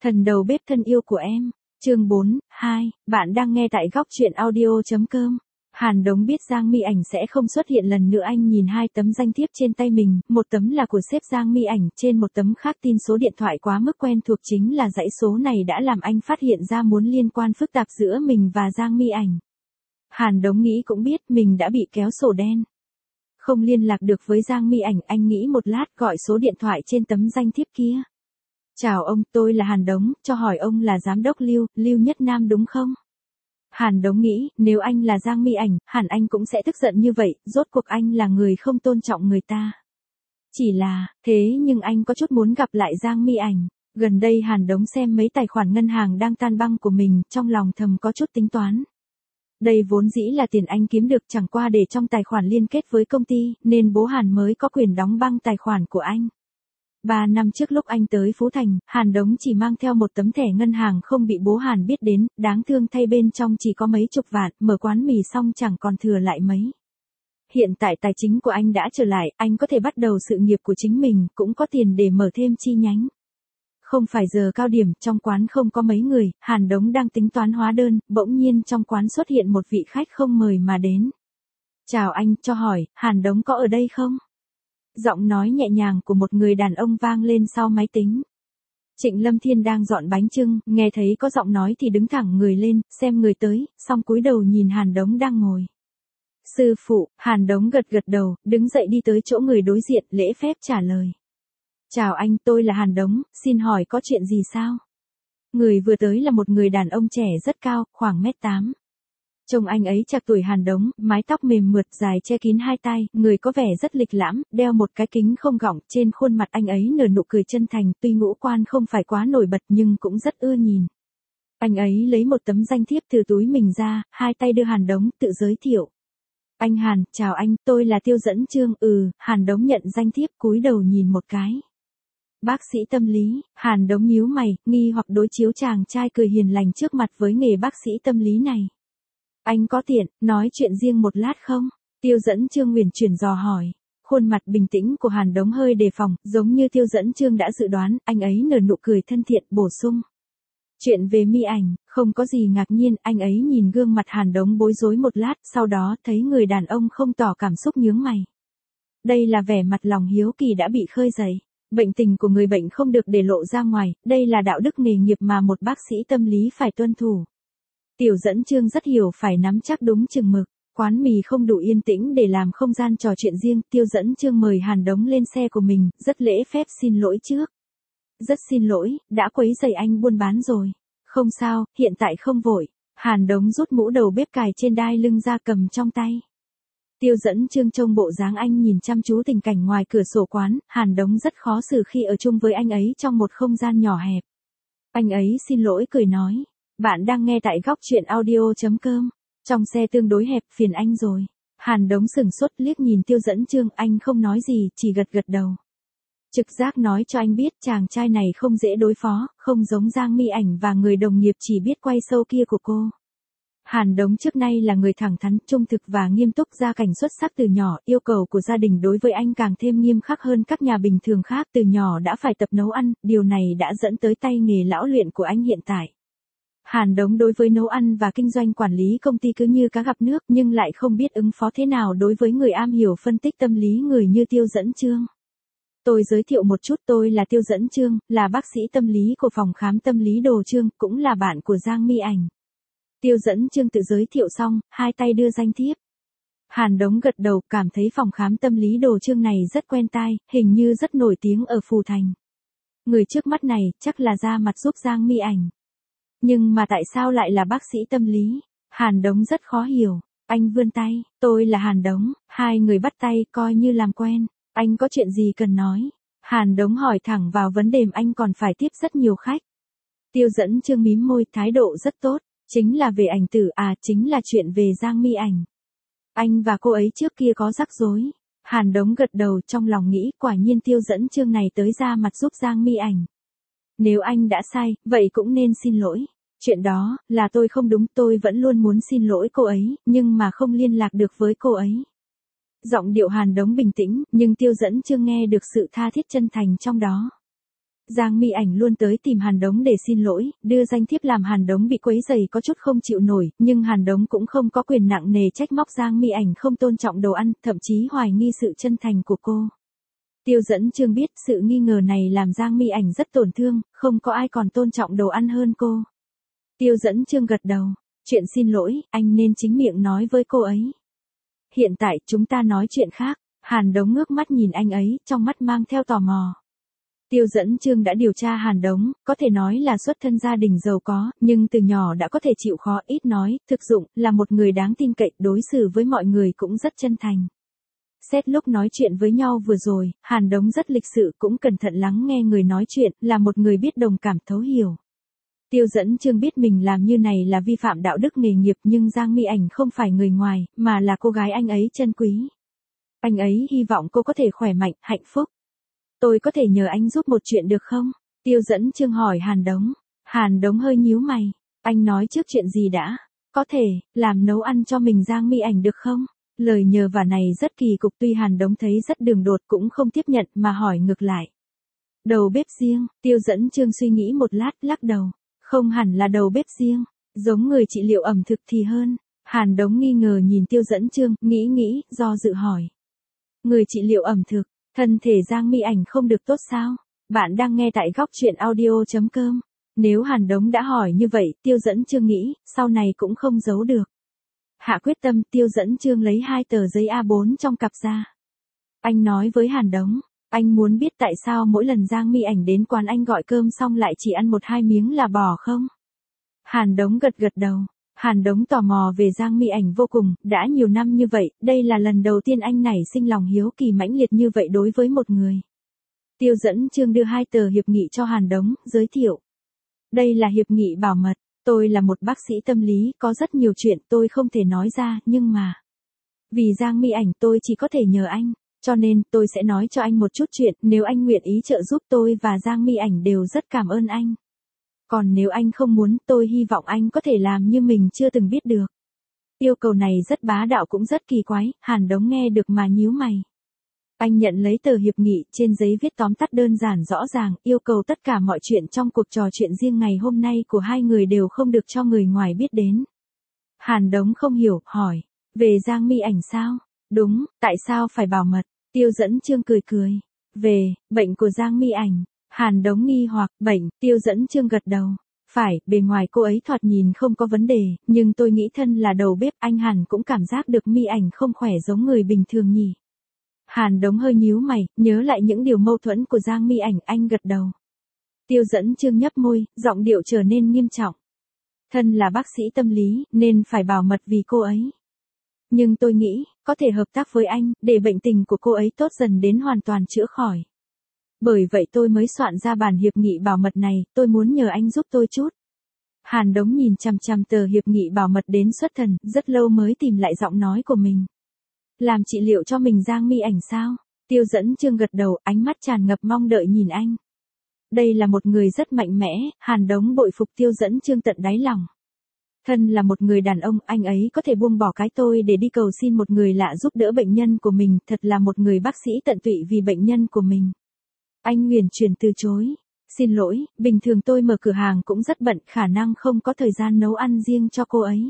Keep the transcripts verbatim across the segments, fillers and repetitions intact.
Thần đầu bếp thân yêu của em, chương bốn, hai, bạn đang nghe tại góc truyện audio.com. Hàn Đống biết Giang Mi Ảnh sẽ không xuất hiện lần nữa, anh nhìn hai tấm danh thiếp trên tay mình, một tấm là của sếp Giang Mi Ảnh, trên một tấm khác tin số điện thoại quá mức quen thuộc, chính là dãy số này đã làm anh phát hiện ra mối liên quan phức tạp giữa mình và Giang Mi Ảnh. Hàn Đống nghĩ cũng biết mình đã bị kéo sổ đen. Không liên lạc được với Giang Mi Ảnh, anh nghĩ một lát gọi số điện thoại trên tấm danh thiếp kia. Chào ông, tôi là Hàn Đống, cho hỏi ông là giám đốc Lưu, Lưu Nhất Nam đúng không? Hàn Đống nghĩ, nếu anh là Giang Mi Ảnh, hẳn anh cũng sẽ tức giận như vậy, rốt cuộc anh là người không tôn trọng người ta. Chỉ là, thế nhưng anh có chút muốn gặp lại Giang Mi Ảnh. Gần đây Hàn Đống xem mấy tài khoản ngân hàng đang tan băng của mình, trong lòng thầm có chút tính toán. Đây vốn dĩ là tiền anh kiếm được, chẳng qua để trong tài khoản liên kết với công ty, nên bố Hàn mới có quyền đóng băng tài khoản của anh. Ba năm trước lúc anh tới Phú Thành, Hàn Đống chỉ mang theo một tấm thẻ ngân hàng không bị bố Hàn biết đến, đáng thương thay bên trong chỉ có mấy chục vạn, mở quán mì xong chẳng còn thừa lại mấy. Hiện tại tài chính của anh đã trở lại, anh có thể bắt đầu sự nghiệp của chính mình, cũng có tiền để mở thêm chi nhánh. Không phải giờ cao điểm, trong quán không có mấy người, Hàn Đống đang tính toán hóa đơn, bỗng nhiên trong quán xuất hiện một vị khách không mời mà đến. Chào anh, cho hỏi, Hàn Đống có ở đây không? Giọng nói nhẹ nhàng của một người đàn ông vang lên sau máy tính. Trịnh Lâm Thiên đang dọn bánh chưng, nghe thấy có giọng nói thì đứng thẳng người lên, xem người tới, xong cúi đầu nhìn Hàn Đống đang ngồi. Sư phụ, Hàn Đống gật gật đầu, đứng dậy đi tới chỗ người đối diện, lễ phép trả lời. Chào anh, tôi là Hàn Đống, xin hỏi có chuyện gì sao? Người vừa tới là một người đàn ông trẻ rất cao, khoảng mét tám. Trông anh ấy chạc tuổi Hàn Đống, mái tóc mềm mượt dài che kín hai tai, người có vẻ rất lịch lãm, đeo một cái kính không gọng, trên khuôn mặt anh ấy nở nụ cười chân thành, tuy ngũ quan không phải quá nổi bật nhưng cũng rất ưa nhìn. Anh ấy lấy một tấm danh thiếp từ túi mình ra, hai tay đưa Hàn Đống, tự giới thiệu. Anh Hàn, chào anh, tôi là Tiêu Dẫn Chương, ừ, Hàn Đống nhận danh thiếp cúi đầu nhìn một cái. Bác sĩ tâm lý, Hàn Đống nhíu mày, nghi hoặc đối chiếu chàng trai cười hiền lành trước mặt với nghề bác sĩ tâm lý này. Anh có tiện, nói chuyện riêng một lát không? Tiêu Dẫn Chương huyền chuyển dò hỏi. Khuôn mặt bình tĩnh của Hàn Đống hơi đề phòng, giống như Tiêu Dẫn Chương đã dự đoán, anh ấy nở nụ cười thân thiện, bổ sung. Chuyện về Mi Ảnh, không có gì ngạc nhiên, anh ấy nhìn gương mặt Hàn Đống bối rối một lát, sau đó thấy người đàn ông không tỏ cảm xúc nhướng mày. Đây là vẻ mặt lòng hiếu kỳ đã bị khơi dậy. Bệnh tình của người bệnh không được để lộ ra ngoài, đây là đạo đức nghề nghiệp mà một bác sĩ tâm lý phải tuân thủ. Tiểu Dẫn Chương rất hiểu phải nắm chắc đúng chừng mực, quán mì không đủ yên tĩnh để làm không gian trò chuyện riêng, Tiêu Dẫn Chương mời Hàn Đống lên xe của mình, rất lễ phép xin lỗi trước. Rất xin lỗi, đã quấy rầy anh buôn bán rồi. Không sao, hiện tại không vội. Hàn Đống rút mũ đầu bếp cài trên đai lưng ra cầm trong tay. Tiêu Dẫn Chương trông bộ dáng anh nhìn chăm chú tình cảnh ngoài cửa sổ quán, Hàn Đống rất khó xử khi ở chung với anh ấy trong một không gian nhỏ hẹp. Anh ấy xin lỗi cười nói. Bạn đang nghe tại góc truyện audio.com. Trong xe tương đối hẹp, phiền anh rồi. Hàn Đống sửng sốt liếc nhìn Tiêu Dẫn Chương, anh không nói gì, chỉ gật gật đầu. Trực giác nói cho anh biết chàng trai này không dễ đối phó, không giống Giang Mi Ảnh và người đồng nghiệp chỉ biết quay show kia của cô. Hàn Đống trước nay là người thẳng thắn, trung thực và nghiêm túc, gia cảnh xuất sắc từ nhỏ, yêu cầu của gia đình đối với anh càng thêm nghiêm khắc hơn các nhà bình thường khác, từ nhỏ đã phải tập nấu ăn, điều này đã dẫn tới tay nghề lão luyện của anh hiện tại. Hàn Đống đối với nấu ăn và kinh doanh quản lý công ty cứ như cá gặp nước, nhưng lại không biết ứng phó thế nào đối với người am hiểu phân tích tâm lý người như Tiêu Dẫn Chương. Tôi giới thiệu một chút, tôi là Tiêu Dẫn Chương, là bác sĩ tâm lý của phòng khám tâm lý Đồ Chương, cũng là bạn của Giang Mi Ảnh. Tiêu Dẫn Chương tự giới thiệu xong, hai tay đưa danh thiếp. Hàn Đống gật đầu, cảm thấy phòng khám tâm lý Đồ Chương này rất quen tai, hình như rất nổi tiếng ở Phù Thành. Người trước mắt này, chắc là ra mặt giúp Giang Mi Ảnh. Nhưng mà tại sao lại là bác sĩ tâm lý? Hàn Đống rất khó hiểu. Anh vươn tay, tôi là Hàn Đống, hai người bắt tay, coi như làm quen. Anh có chuyện gì cần nói? Hàn Đống hỏi thẳng vào vấn đề, anh còn phải tiếp rất nhiều khách. Tiêu Dẫn Chương mím môi, thái độ rất tốt. Chính là về ảnh tử à, chính là chuyện về Giang Mi Ảnh. Anh và cô ấy trước kia có rắc rối. Hàn Đống gật đầu, trong lòng nghĩ, quả nhiên Tiêu Dẫn Chương này tới ra mặt giúp Giang Mi Ảnh. Nếu anh đã sai, vậy cũng nên xin lỗi. Chuyện đó, là tôi không đúng, tôi vẫn luôn muốn xin lỗi cô ấy, nhưng mà không liên lạc được với cô ấy. Giọng điệu Hàn Đống bình tĩnh, nhưng Tiêu Dẫn Chương nghe được sự tha thiết chân thành trong đó. Giang Mi Ảnh luôn tới tìm Hàn Đống để xin lỗi, đưa danh thiếp làm Hàn Đống bị quấy rầy có chút không chịu nổi, nhưng Hàn Đống cũng không có quyền nặng nề trách móc Giang Mi Ảnh không tôn trọng đồ ăn, thậm chí hoài nghi sự chân thành của cô. Tiêu Dẫn Chương biết sự nghi ngờ này làm Giang Mi Ảnh rất tổn thương, không có ai còn tôn trọng đồ ăn hơn cô. Tiêu Dẫn Chương gật đầu, chuyện xin lỗi, anh nên chính miệng nói với cô ấy. Hiện tại chúng ta nói chuyện khác. Hàn Đống ngước mắt nhìn anh ấy, trong mắt mang theo tò mò. Tiêu Dẫn Chương đã điều tra Hàn Đống, có thể nói là xuất thân gia đình giàu có, nhưng từ nhỏ đã có thể chịu khó, ít nói, thực dụng, là một người đáng tin cậy, đối xử với mọi người cũng rất chân thành. Xét lúc nói chuyện với nhau vừa rồi, Hàn Đống rất lịch sự, cũng cẩn thận lắng nghe người nói chuyện, là một người biết đồng cảm thấu hiểu. Tiêu Dẫn Chương biết mình làm như này là vi phạm đạo đức nghề nghiệp, nhưng Giang Mi Ảnh không phải người ngoài, mà là cô gái anh ấy trân quý. Anh ấy hy vọng cô có thể khỏe mạnh, hạnh phúc. Tôi có thể nhờ anh giúp một chuyện được không? Tiêu Dẫn Chương hỏi Hàn Đống. Hàn Đống hơi nhíu mày. Anh nói trước chuyện gì đã? Có thể, làm nấu ăn cho mình Giang Mi Ảnh được không? Lời nhờ vả này rất kỳ cục, tuy Hàn Đống thấy rất đường đột cũng không tiếp nhận mà hỏi ngược lại. Đầu bếp riêng, Tiêu Dẫn Chương suy nghĩ một lát, lắc đầu. Không hẳn là đầu bếp riêng, giống người trị liệu ẩm thực thì hơn. Hàn Đống nghi ngờ nhìn Tiêu Dẫn Chương, nghĩ nghĩ, do dự hỏi. Người trị liệu ẩm thực, thân thể Giang Mi Ảnh không được tốt sao? Bạn đang nghe tại góc truyện audio chấm com. Nếu Hàn Đống đã hỏi như vậy, Tiêu Dẫn Chương nghĩ, sau này cũng không giấu được. Hạ quyết tâm, Tiêu Dẫn Chương lấy hai tờ giấy A bốn trong cặp ra. Anh nói với Hàn Đống, anh muốn biết tại sao mỗi lần Giang Mi Ảnh đến quán anh gọi cơm xong lại chỉ ăn một hai miếng là bỏ không? Hàn Đống gật gật đầu. Hàn Đống tò mò về Giang Mi Ảnh vô cùng, đã nhiều năm như vậy, đây là lần đầu tiên anh nảy sinh lòng hiếu kỳ mãnh liệt như vậy đối với một người. Tiêu Dẫn Chương đưa hai tờ hiệp nghị cho Hàn Đống, giới thiệu. Đây là hiệp nghị bảo mật, tôi là một bác sĩ tâm lý, có rất nhiều chuyện tôi không thể nói ra, nhưng mà... Vì Giang Mi Ảnh tôi chỉ có thể nhờ anh, cho nên tôi sẽ nói cho anh một chút chuyện, nếu anh nguyện ý trợ giúp tôi và Giang Mi Ảnh đều rất cảm ơn anh. Còn nếu anh không muốn, tôi hy vọng anh có thể làm như mình chưa từng biết được. Yêu cầu này rất bá đạo cũng rất kỳ quái, Hàn Đống nghe được mà nhíu mày. Anh nhận lấy tờ hiệp nghị, trên giấy viết tóm tắt đơn giản rõ ràng, yêu cầu tất cả mọi chuyện trong cuộc trò chuyện riêng ngày hôm nay của hai người đều không được cho người ngoài biết đến. Hàn Đống không hiểu, hỏi, về Giang Mi Ảnh sao? Đúng, tại sao phải bảo mật? Tiêu Dẫn Chương cười cười. Về, bệnh của Giang Mi Ảnh. Hàn Đống nghi hoặc, bệnh, Tiêu Dẫn Chương gật đầu. Phải, bề ngoài cô ấy thoạt nhìn không có vấn đề, nhưng tôi nghĩ thân là đầu bếp, anh hẳn cũng cảm giác được Mi Ảnh không khỏe giống người bình thường nhỉ. Hàn Đống hơi nhíu mày, nhớ lại những điều mâu thuẫn của Giang Mi Ảnh, anh gật đầu. Tiêu Dẫn Chương nhấp môi, giọng điệu trở nên nghiêm trọng. Thân là bác sĩ tâm lý, nên phải bảo mật vì cô ấy. Nhưng tôi nghĩ, có thể hợp tác với anh, để bệnh tình của cô ấy tốt dần đến hoàn toàn chữa khỏi. Bởi vậy tôi mới soạn ra bản hiệp nghị bảo mật này, tôi muốn nhờ anh giúp tôi chút. Hàn Đống nhìn chằm chằm tờ hiệp nghị bảo mật đến xuất thần, rất lâu mới tìm lại giọng nói của mình. Làm trị liệu cho mình Giang Mi Ảnh sao? Tiêu Dẫn Chương gật đầu, ánh mắt tràn ngập mong đợi nhìn anh. Đây là một người rất mạnh mẽ, Hàn Đống bội phục Tiêu Dẫn Chương tận đáy lòng. Thân là một người đàn ông, anh ấy có thể buông bỏ cái tôi để đi cầu xin một người lạ giúp đỡ bệnh nhân của mình, thật là một người bác sĩ tận tụy vì bệnh nhân của mình. Anh huyền chuyển từ chối. Xin lỗi, bình thường tôi mở cửa hàng cũng rất bận, khả năng không có thời gian nấu ăn riêng cho cô ấy.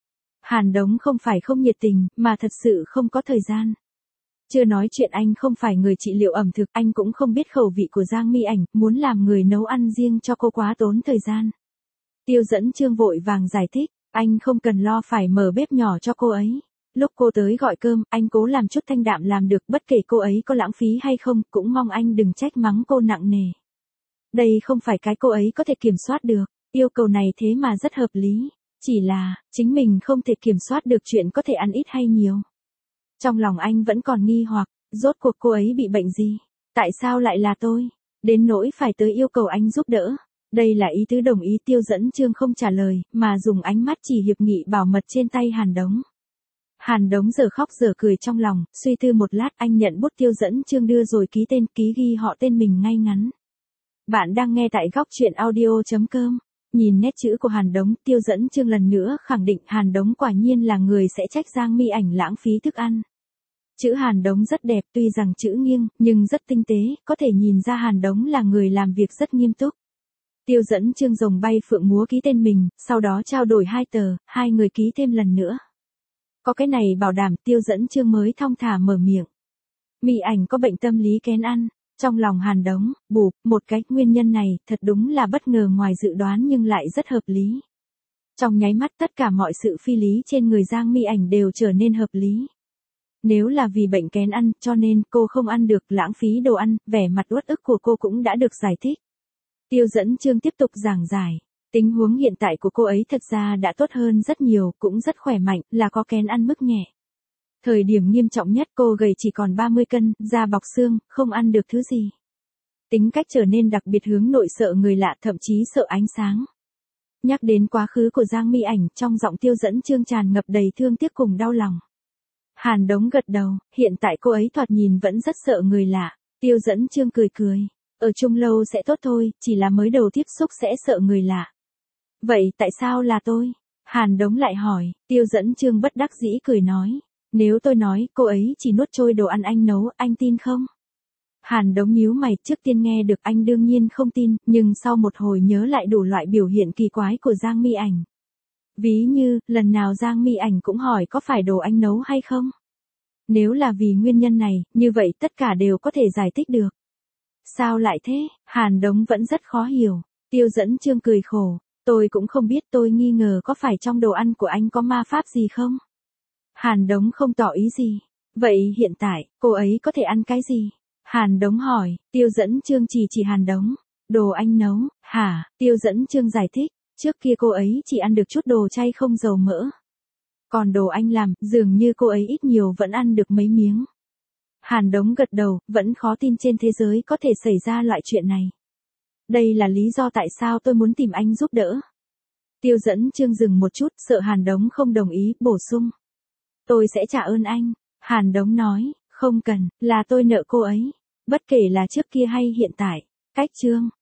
Hàn Đống không phải không nhiệt tình, mà thật sự không có thời gian. Chưa nói chuyện anh không phải người trị liệu ẩm thực, anh cũng không biết khẩu vị của Giang Mi Ảnh, muốn làm người nấu ăn riêng cho cô quá tốn thời gian. Tiêu Dẫn Chương vội vàng giải thích, anh không cần lo phải mở bếp nhỏ cho cô ấy. Lúc cô tới gọi cơm, anh cố làm chút thanh đạm làm được, bất kể cô ấy có lãng phí hay không, cũng mong anh đừng trách mắng cô nặng nề. Đây không phải cái cô ấy có thể kiểm soát được, yêu cầu này thế mà rất hợp lý. Chỉ là, chính mình không thể kiểm soát được chuyện có thể ăn ít hay nhiều. Trong lòng anh vẫn còn nghi hoặc, rốt cuộc cô ấy bị bệnh gì? Tại sao lại là tôi? Đến nỗi phải tới yêu cầu anh giúp đỡ. Đây là ý tứ đồng ý. Tiêu Dẫn Chương không trả lời, mà dùng ánh mắt chỉ hiệp nghị bảo mật trên tay Hàn Đống. Hàn Đống giờ khóc giờ cười trong lòng, suy tư một lát anh nhận bút Tiêu Dẫn Chương đưa rồi ký tên, ký ghi họ tên mình ngay ngắn. Bạn đang nghe tại góc truyện audio chấm com. Nhìn nét chữ của Hàn Đống, Tiêu Dẫn Chương lần nữa khẳng định Hàn Đống quả nhiên là người sẽ trách Giang Mi Ảnh lãng phí thức ăn. Chữ Hàn Đống rất đẹp, tuy rằng chữ nghiêng, nhưng rất tinh tế, có thể nhìn ra Hàn Đống là người làm việc rất nghiêm túc. Tiêu Dẫn Chương rồng bay phượng múa ký tên mình, sau đó trao đổi hai tờ, hai người ký thêm lần nữa. Có cái này bảo đảm, Tiêu Dẫn Chương mới thong thả mở miệng. Mị Ảnh có bệnh tâm lý kén ăn. Trong lòng Hàn Đống, bụp, một cái, nguyên nhân này, thật đúng là bất ngờ ngoài dự đoán nhưng lại rất hợp lý. Trong nháy mắt tất cả mọi sự phi lý trên người Giang Mị Ảnh đều trở nên hợp lý. Nếu là vì bệnh kén ăn, cho nên cô không ăn được, lãng phí đồ ăn, vẻ mặt uất ức của cô cũng đã được giải thích. Tiêu Dẫn Chương tiếp tục giảng giải. Tình huống hiện tại của cô ấy thật ra đã tốt hơn rất nhiều, cũng rất khỏe mạnh, là có kén ăn mức nhẹ. Thời điểm nghiêm trọng nhất cô gầy chỉ còn ba mươi cân, da bọc xương, không ăn được thứ gì. Tính cách trở nên đặc biệt hướng nội, sợ người lạ, thậm chí sợ ánh sáng. Nhắc đến quá khứ của Giang Mị Ảnh, trong giọng Tiêu Dẫn Chương tràn ngập đầy thương tiếc cùng đau lòng. Hàn Đống gật đầu, hiện tại cô ấy thoạt nhìn vẫn rất sợ người lạ. Tiêu Dẫn Chương cười cười. Ở chung lâu sẽ tốt thôi, chỉ là mới đầu tiếp xúc sẽ sợ người lạ. Vậy tại sao là tôi? Hàn Đống lại hỏi. Tiêu Dẫn Chương bất đắc dĩ cười nói. Nếu tôi nói cô ấy chỉ nuốt trôi đồ ăn anh nấu, anh tin không? Hàn Đống nhíu mày, trước tiên nghe được anh đương nhiên không tin, nhưng sau một hồi nhớ lại đủ loại biểu hiện kỳ quái của Giang Mị Ảnh. Ví như, lần nào Giang Mị Ảnh cũng hỏi có phải đồ anh nấu hay không? Nếu là vì nguyên nhân này, như vậy tất cả đều có thể giải thích được. Sao lại thế? Hàn Đống vẫn rất khó hiểu. Tiêu Dẫn Chương cười khổ. Tôi cũng không biết, tôi nghi ngờ có phải trong đồ ăn của anh có ma pháp gì không? Hàn Đống không tỏ ý gì. Vậy hiện tại, cô ấy có thể ăn cái gì? Hàn Đống hỏi. Tiêu Dẫn Chương chỉ chỉ Hàn Đống. Đồ anh nấu, hả? Tiêu Dẫn Chương giải thích. Trước kia cô ấy chỉ ăn được chút đồ chay không dầu mỡ. Còn đồ anh làm, dường như cô ấy ít nhiều vẫn ăn được mấy miếng. Hàn Đống gật đầu, vẫn khó tin trên thế giới có thể xảy ra loại chuyện này. Đây là lý do tại sao tôi muốn tìm anh giúp đỡ. Tiêu Dẫn Chương dừng một chút, sợ Hàn Đống không đồng ý, bổ sung. Tôi sẽ trả ơn anh. Hàn Đống nói, không cần, là tôi nợ cô ấy. Bất kể là trước kia hay hiện tại. Cách chương.